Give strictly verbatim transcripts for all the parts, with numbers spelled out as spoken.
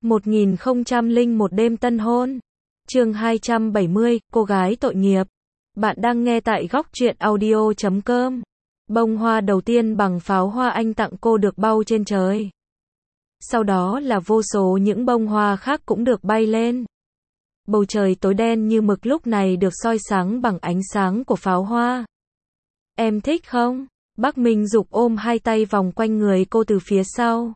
một nghìn không trăm lẻ một đêm tân hôn. Chương hai trăm bảy mươi, cô gái tội nghiệp. Bạn đang nghe tại góc truyện audio chấm com. Bông hoa đầu tiên bằng pháo hoa anh tặng cô được bao trên trời. Sau đó là vô số những bông hoa khác cũng được bay lên. Bầu trời tối đen như mực lúc này được soi sáng bằng ánh sáng của pháo hoa. Em thích không? Bác Minh Dục ôm hai tay vòng quanh người cô từ phía sau.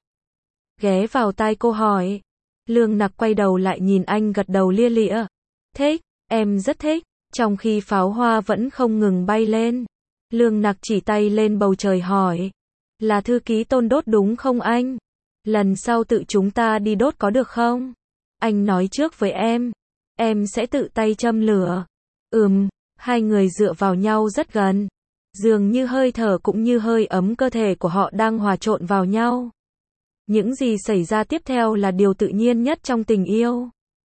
Ghé vào tai cô hỏi. Lương Nặc quay đầu lại nhìn anh gật đầu lia lịa. Thích, em rất thích. Trong khi pháo hoa vẫn không ngừng bay lên. Lương Nặc chỉ tay lên bầu trời hỏi. Là thư ký Tôn đốt đúng không anh? Lần sau tự chúng ta đi đốt có được không? Anh nói trước với em. Em sẽ tự tay châm lửa. Ừm, hai người dựa vào nhau rất gần. Dường như hơi thở cũng như hơi ấm cơ thể của họ đang hòa trộn vào nhau. Những gì xảy ra tiếp theo là điều tự nhiên nhất trong tình yêu.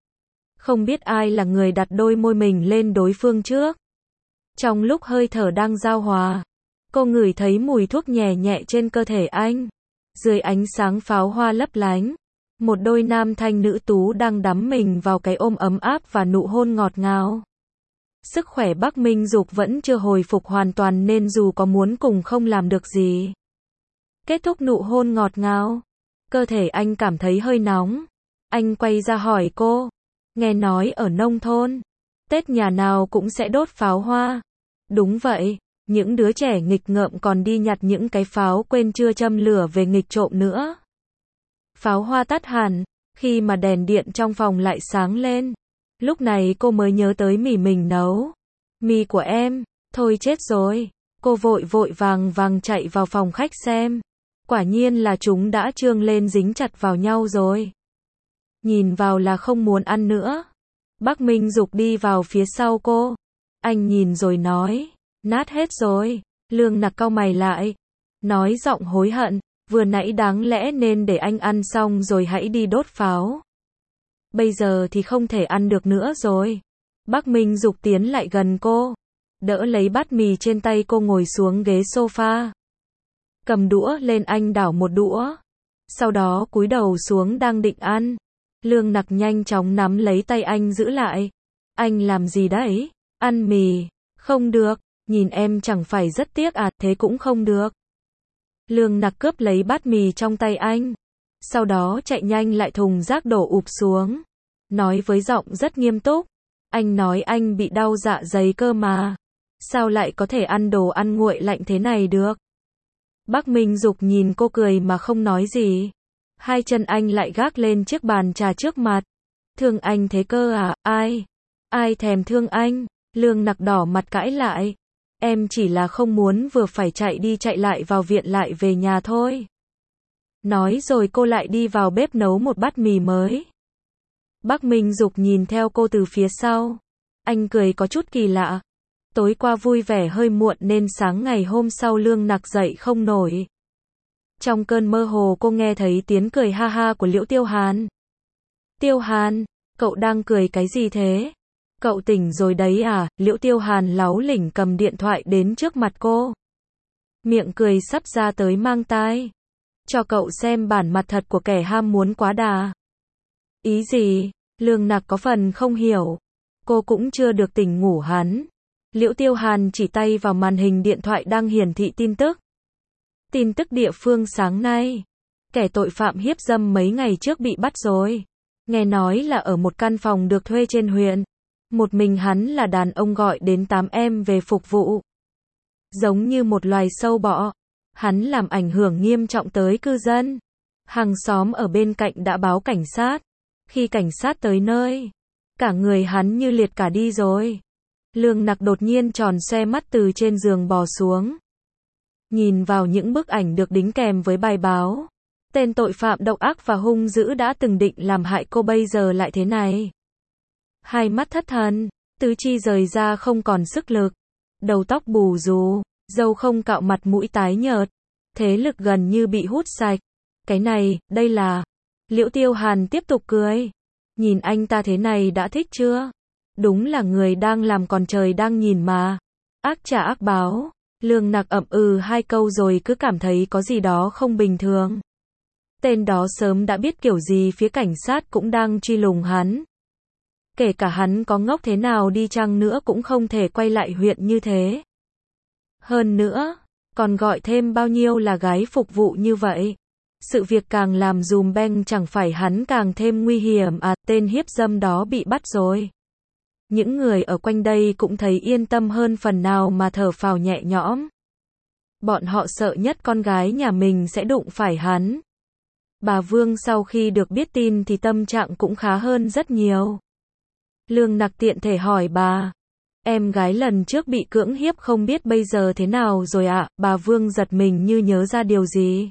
Không biết ai là người đặt đôi môi mình lên đối phương trước. Trong lúc hơi thở đang giao hòa, cô ngửi thấy mùi thuốc nhẹ nhẹ trên cơ thể anh. Dưới ánh sáng pháo hoa lấp lánh, một đôi nam thanh nữ tú đang đắm mình vào cái ôm ấm áp và nụ hôn ngọt ngào. Sức khỏe Bác Minh Dục vẫn chưa hồi phục hoàn toàn nên dù có muốn cùng không làm được gì. Kết thúc nụ hôn ngọt ngào, cơ thể anh cảm thấy hơi nóng. Anh quay ra hỏi cô, nghe nói ở nông thôn, Tết nhà nào cũng sẽ đốt pháo hoa. Đúng vậy, những đứa trẻ nghịch ngợm còn đi nhặt những cái pháo quên chưa châm lửa về nghịch trộm nữa. Pháo hoa tắt hẳn, khi mà đèn điện trong phòng lại sáng lên. Lúc này cô mới nhớ tới mì mình nấu. Mì của em, thôi chết rồi. Cô vội vội vàng vàng chạy vào phòng khách xem. Quả nhiên là chúng đã trương lên dính chặt vào nhau rồi. Nhìn vào là không muốn ăn nữa. Bác Minh Dục đi vào phía sau cô. Anh nhìn rồi nói, nát hết rồi. Lương Nặc cau mày lại, nói giọng hối hận, vừa nãy đáng lẽ nên để anh ăn xong rồi hãy đi đốt pháo. Bây giờ thì không thể ăn được nữa rồi. Bác Minh Dục tiến lại gần cô, đỡ lấy bát mì trên tay cô ngồi xuống ghế sofa. Cầm đũa lên anh đảo một đũa. Sau đó cúi đầu xuống đang định ăn. Lương Nặc nhanh chóng nắm lấy tay anh giữ lại. Anh làm gì đấy? Ăn mì. Không được. Nhìn em chẳng phải rất tiếc à, thế cũng không được. Lương Nặc cướp lấy bát mì trong tay anh. Sau đó chạy nhanh lại thùng rác đổ ụp xuống. Nói với giọng rất nghiêm túc. Anh nói anh bị đau dạ dày cơ mà. Sao lại có thể ăn đồ ăn nguội lạnh thế này được? Bác Minh Dục nhìn cô cười mà không nói gì. Hai chân anh lại gác lên chiếc bàn trà trước mặt. Thương anh thế cơ à? Ai? Ai thèm thương anh? Lương Nặc đỏ mặt cãi lại. Em chỉ là không muốn vừa phải chạy đi chạy lại vào viện lại về nhà thôi. Nói rồi cô lại đi vào bếp nấu một bát mì mới. Bác Minh Dục nhìn theo cô từ phía sau. Anh cười có chút kỳ lạ. Tối qua vui vẻ hơi muộn nên sáng ngày hôm sau Lương Nặc dậy không nổi. Trong cơn mơ hồ cô nghe thấy tiếng cười ha ha của Liễu Tiêu Hàn. Tiêu Hàn, cậu đang cười cái gì thế? Cậu tỉnh rồi đấy à? Liễu Tiêu Hàn láu lỉnh cầm điện thoại đến trước mặt cô. Miệng cười sắp ra tới mang tai. Cho cậu xem bản mặt thật của kẻ ham muốn quá đà. Ý gì? Lương Nặc có phần không hiểu. Cô cũng chưa được tỉnh ngủ hắn. Liễu Tiêu Hàn chỉ tay vào màn hình điện thoại đang hiển thị tin tức. Tin tức địa phương sáng nay. Kẻ tội phạm hiếp dâm mấy ngày trước bị bắt rồi. Nghe nói là ở một căn phòng được thuê trên huyện. Một mình hắn là đàn ông gọi đến tám em về phục vụ. Giống như một loài sâu bọ. Hắn làm ảnh hưởng nghiêm trọng tới cư dân. Hàng xóm ở bên cạnh đã báo cảnh sát. Khi cảnh sát tới nơi, cả người hắn như liệt cả đi rồi. Lương Nặc đột nhiên tròn xoe mắt từ trên giường bò xuống. Nhìn vào những bức ảnh được đính kèm với bài báo. Tên tội phạm độc ác và hung dữ đã từng định làm hại cô bây giờ lại thế này. Hai mắt thất thần, tứ chi rời ra không còn sức lực. Đầu tóc bù rù, râu không cạo mặt mũi tái nhợt. Thế lực gần như bị hút sạch. Cái này, đây là... Liễu Tiêu Hàn tiếp tục cười. Nhìn anh ta thế này đã thích chưa? Đúng là người đang làm còn trời đang nhìn mà. Ác trả ác báo. Lương Nặc ậm ừ hai câu rồi cứ cảm thấy có gì đó không bình thường. Tên đó sớm đã biết kiểu gì phía cảnh sát cũng đang truy lùng hắn. Kể cả hắn có ngốc thế nào đi chăng nữa cũng không thể quay lại huyện như thế. Hơn nữa, còn gọi thêm bao nhiêu là gái phục vụ như vậy. Sự việc càng làm dùm beng chẳng phải hắn càng thêm nguy hiểm à, tên hiếp dâm đó bị bắt rồi. Những người ở quanh đây cũng thấy yên tâm hơn phần nào mà thở phào nhẹ nhõm. Bọn họ sợ nhất con gái nhà mình sẽ đụng phải hắn. Bà Vương sau khi được biết tin thì tâm trạng cũng khá hơn rất nhiều. Lương Nặc tiện thể hỏi bà, em gái lần trước bị cưỡng hiếp không biết bây giờ thế nào rồi ạ? Bà Vương giật mình như nhớ ra điều gì.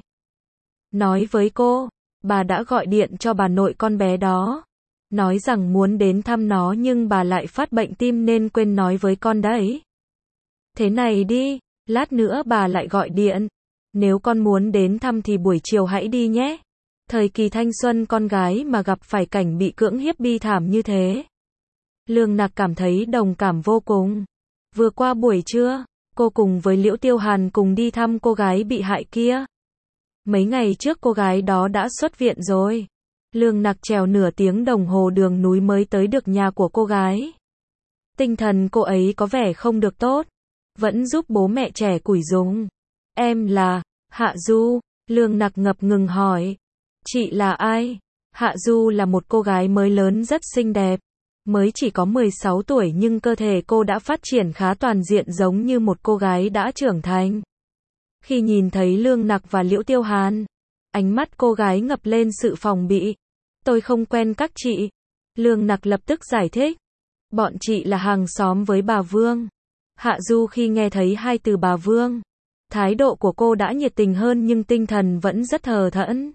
Nói với cô, bà đã gọi điện cho bà nội con bé đó. Nói rằng muốn đến thăm nó nhưng bà lại phát bệnh tim nên quên nói với con đấy. Thế này đi, lát nữa bà lại gọi điện. Nếu con muốn đến thăm thì buổi chiều hãy đi nhé. Thời kỳ thanh xuân con gái mà gặp phải cảnh bị cưỡng hiếp bi thảm như thế. Lương Nặc cảm thấy đồng cảm vô cùng. Vừa qua buổi trưa, cô cùng với Liễu Tiêu Hàn cùng đi thăm cô gái bị hại kia. Mấy ngày trước cô gái đó đã xuất viện rồi. Lương Nặc trèo nửa tiếng đồng hồ đường núi mới tới được nhà của cô gái. Tinh thần cô ấy có vẻ không được tốt. Vẫn giúp bố mẹ trẻ củi dùng. Em là Hạ Du? Lương Nặc ngập ngừng hỏi. Chị là ai? Hạ Du là một cô gái mới lớn rất xinh đẹp. Mới chỉ có mười sáu tuổi nhưng cơ thể cô đã phát triển khá toàn diện giống như một cô gái đã trưởng thành. Khi nhìn thấy Lương Nặc và Liễu Tiêu Hàn, ánh mắt cô gái ngập lên sự phòng bị. Tôi không quen các chị. Lương Nặc lập tức giải thích. Bọn chị là hàng xóm với bà Vương. Hạ Du khi nghe thấy hai từ bà Vương, thái độ của cô đã nhiệt tình hơn nhưng tinh thần vẫn rất hờ thẫn.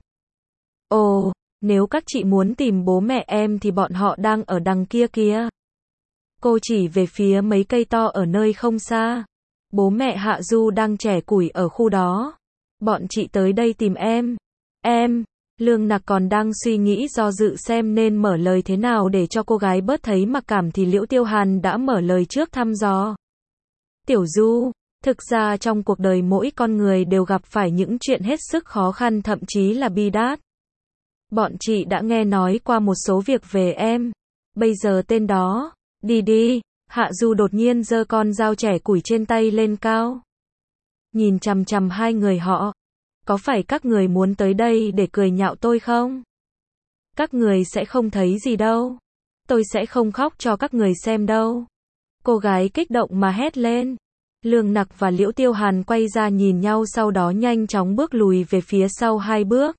Ồ, nếu các chị muốn tìm bố mẹ em thì bọn họ đang ở đằng kia kìa. Cô chỉ về phía mấy cây to ở nơi không xa. Bố mẹ Hạ Du đang chẻ củi ở khu đó. Bọn chị tới đây tìm em. Em, Lương Nặc còn đang suy nghĩ do dự xem nên mở lời thế nào để cho cô gái bớt thấy mặc cảm thì Liễu Tiêu Hàn đã mở lời trước thăm dò. Tiểu Du, thực ra trong cuộc đời mỗi con người đều gặp phải những chuyện hết sức khó khăn thậm chí là bi đát. Bọn chị đã nghe nói qua một số việc về em. Bây giờ tên đó, đi đi. Hạ Du đột nhiên giơ con dao chẻ củi trên tay lên cao. Nhìn chằm chằm hai người họ. Có phải các người muốn tới đây để cười nhạo tôi không? Các người sẽ không thấy gì đâu. Tôi sẽ không khóc cho các người xem đâu. Cô gái kích động mà hét lên. Lương Nặc và Liễu Tiêu Hàn quay ra nhìn nhau sau đó nhanh chóng bước lùi về phía sau hai bước.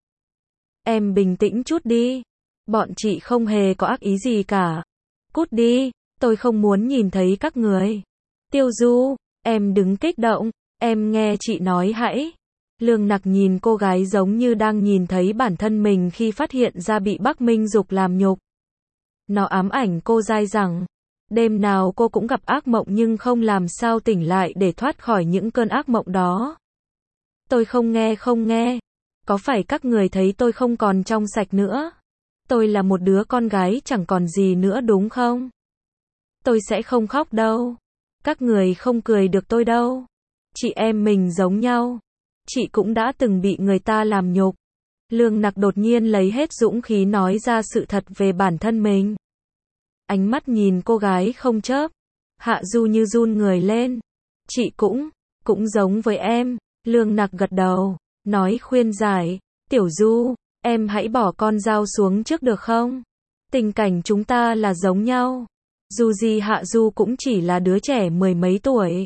Em bình tĩnh chút đi. Bọn chị không hề có ác ý gì cả. Cút đi, tôi không muốn nhìn thấy các người. Tiêu Du, em đừng kích động, em nghe chị nói hãy. Lương Nặc nhìn cô gái giống như đang nhìn thấy bản thân mình khi phát hiện ra bị Bắc Minh Dục làm nhục. Nó ám ảnh cô dai dẳng. Đêm nào cô cũng gặp ác mộng nhưng không làm sao tỉnh lại để thoát khỏi những cơn ác mộng đó. Tôi không nghe không nghe. Có phải các người thấy tôi không còn trong sạch nữa? Tôi là một đứa con gái chẳng còn gì nữa đúng không? Tôi sẽ không khóc đâu. Các người không cười được tôi đâu. Chị em mình giống nhau. Chị cũng đã từng bị người ta làm nhục. Lương Nặc đột nhiên lấy hết dũng khí nói ra sự thật về bản thân mình. Ánh mắt nhìn cô gái không chớp. Hạ Du như run người lên. Chị cũng, cũng giống với em. Lương Nặc gật đầu, nói khuyên giải. Tiểu Du, em hãy bỏ con dao xuống trước được không? Tình cảnh chúng ta là giống nhau. Dù gì Hạ Du cũng chỉ là đứa trẻ mười mấy tuổi.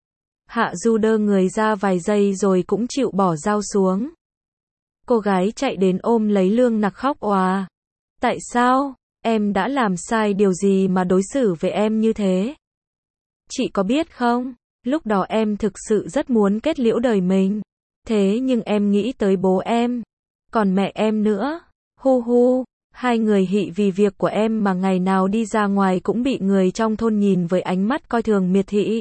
Hạ Du đơ người ra vài giây rồi cũng chịu bỏ dao xuống. Cô gái chạy đến ôm lấy Lương Nặc khóc òa. Tại sao? Em đã làm sai điều gì mà đối xử với em như thế? Chị có biết không? Lúc đó em thực sự rất muốn kết liễu đời mình. Thế nhưng em nghĩ tới bố em. Còn mẹ em nữa. Hu hu. Hai người hị vì việc của em mà ngày nào đi ra ngoài cũng bị người trong thôn nhìn với ánh mắt coi thường miệt thị.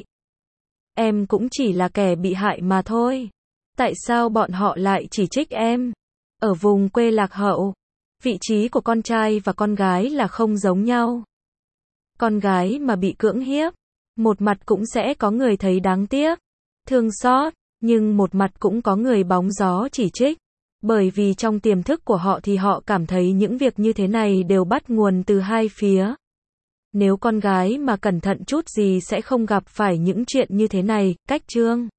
Em cũng chỉ là kẻ bị hại mà thôi. Tại sao bọn họ lại chỉ trích em? Ở vùng quê lạc hậu, vị trí của con trai và con gái là không giống nhau. Con gái mà bị cưỡng hiếp, một mặt cũng sẽ có người thấy đáng tiếc, thương xót, nhưng một mặt cũng có người bóng gió chỉ trích. Bởi vì trong tiềm thức của họ thì họ cảm thấy những việc như thế này đều bắt nguồn từ hai phía. Nếu con gái mà cẩn thận chút gì sẽ không gặp phải những chuyện như thế này. Cách chương